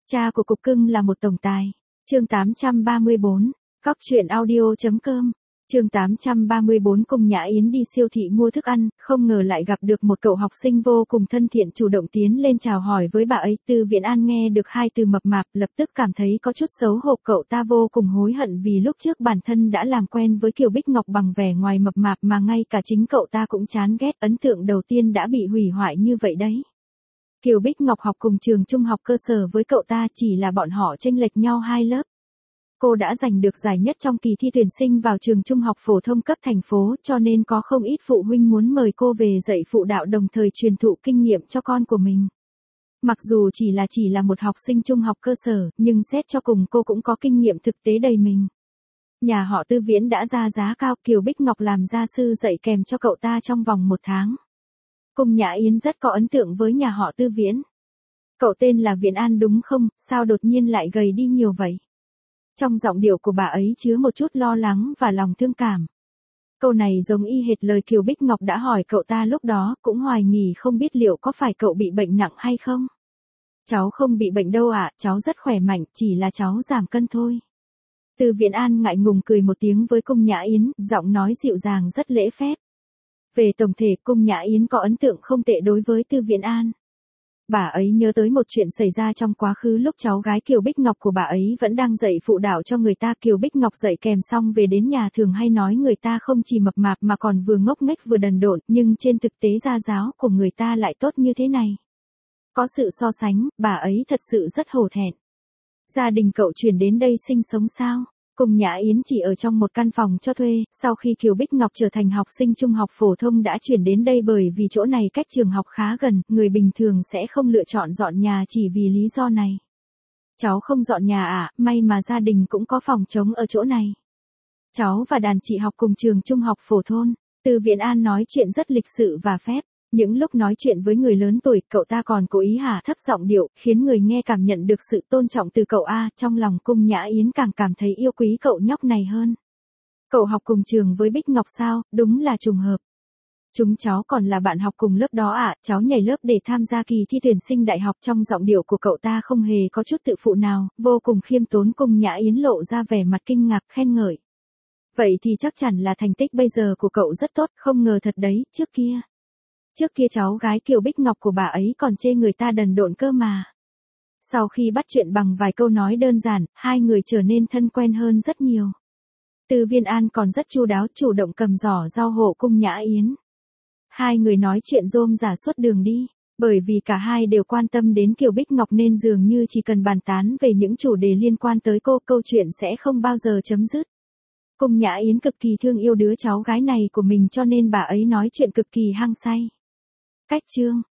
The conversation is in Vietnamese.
Cha của cục cưng là một tổng tài. Chương 834, Cóc truyện audio.com. Chương 834 Cung Nhã Yến đi siêu thị mua thức ăn, không ngờ lại gặp được một cậu học sinh vô cùng thân thiện chủ động tiến lên chào hỏi với bà ấy. Từ Viện An nghe được hai từ mập mạp, lập tức cảm thấy có chút xấu hổ. Cậu ta vô cùng hối hận vì lúc trước bản thân đã làm quen với Kiều Bích Ngọc bằng vẻ ngoài mập mạp mà ngay cả chính cậu ta cũng chán ghét. Ấn tượng đầu tiên đã bị hủy hoại như vậy đấy. Kiều Bích Ngọc học cùng trường trung học cơ sở với cậu ta, chỉ là bọn họ chênh lệch nhau 2 lớp. Cô đã giành được giải nhất trong kỳ thi tuyển sinh vào trường trung học phổ thông cấp thành phố, cho nên có không ít phụ huynh muốn mời cô về dạy phụ đạo đồng thời truyền thụ kinh nghiệm cho con của mình. Mặc dù chỉ là một học sinh trung học cơ sở, nhưng xét cho cùng cô cũng có kinh nghiệm thực tế đầy mình. Nhà họ Tư Viễn đã ra giá cao, Kiều Bích Ngọc làm gia sư dạy kèm cho cậu ta trong vòng 1 tháng. Cung Nhã Yến rất có ấn tượng với nhà họ Tư Viễn. Cậu tên là Viện An đúng không, sao đột nhiên lại gầy đi nhiều vậy? Trong giọng điệu của bà ấy chứa một chút lo lắng và lòng thương cảm. Câu này giống y hệt lời Kiều Bích Ngọc đã hỏi cậu ta lúc đó, cũng hoài nghi không biết liệu có phải cậu bị bệnh nặng hay không. Cháu không bị bệnh đâu ạ, cháu rất khỏe mạnh, chỉ là cháu giảm cân thôi. Từ Viện An ngại ngùng cười một tiếng với Cung Nhã Yến, giọng nói dịu dàng rất lễ phép. Về tổng thể, Cung Nhã Yến có ấn tượng không tệ đối với Từ Viện An. Bà ấy nhớ tới một chuyện xảy ra trong quá khứ lúc cháu gái Kiều Bích Ngọc của bà ấy vẫn đang dạy phụ đạo cho người ta. Kiều Bích Ngọc dạy kèm xong về đến nhà thường hay nói người ta không chỉ mập mạp mà còn vừa ngốc nghếch vừa đần độn, nhưng trên thực tế gia giáo của người ta lại tốt như thế này. Có sự so sánh, bà ấy thật sự rất hổ thẹn. Gia đình cậu chuyển đến đây sinh sống sao? Cung Nhã Yến chỉ ở trong một căn phòng cho thuê, sau khi Kiều Bích Ngọc trở thành học sinh trung học phổ thông đã chuyển đến đây bởi vì chỗ này cách trường học khá gần, người bình thường sẽ không lựa chọn dọn nhà chỉ vì lý do này. Cháu không dọn nhà à, may mà gia đình cũng có phòng trống ở chỗ này. Cháu và đàn chị học cùng trường trung học phổ thông. Từ Viện An nói chuyện rất lịch sự và phép. Những lúc nói chuyện với người lớn tuổi, cậu ta còn cố ý hạ thấp giọng điệu, khiến người nghe cảm nhận được sự tôn trọng từ cậu A. Trong lòng Cung Nhã Yến càng cảm thấy yêu quý cậu nhóc này hơn. Cậu học cùng trường với Bích Ngọc sao, đúng là trùng hợp. Chúng cháu còn là bạn học cùng lớp đó ạ, cháu nhảy lớp để tham gia kỳ thi tuyển sinh đại học. Trong giọng điệu của cậu ta không hề có chút tự phụ nào, vô cùng khiêm tốn. Cung Nhã Yến lộ ra vẻ mặt kinh ngạc khen ngợi. Vậy thì chắc chắn là thành tích bây giờ của cậu rất tốt, không ngờ thật đấy, trước kia cháu gái Kiều Bích Ngọc của bà ấy còn chê người ta đần độn cơ mà. Sau khi bắt chuyện bằng vài câu nói đơn giản, hai người trở nên thân quen hơn rất nhiều. Từ Viện An còn rất chu đáo, chủ động cầm giỏ rau hộ Cung Nhã Yến. Hai người nói chuyện rôm rả suốt đường đi, bởi vì cả hai đều quan tâm đến Kiều Bích Ngọc nên dường như chỉ cần bàn tán về những chủ đề liên quan tới cô, câu chuyện sẽ không bao giờ chấm dứt. Cung Nhã Yến cực kỳ thương yêu đứa cháu gái này của mình cho nên bà ấy nói chuyện cực kỳ hăng say. Cách chương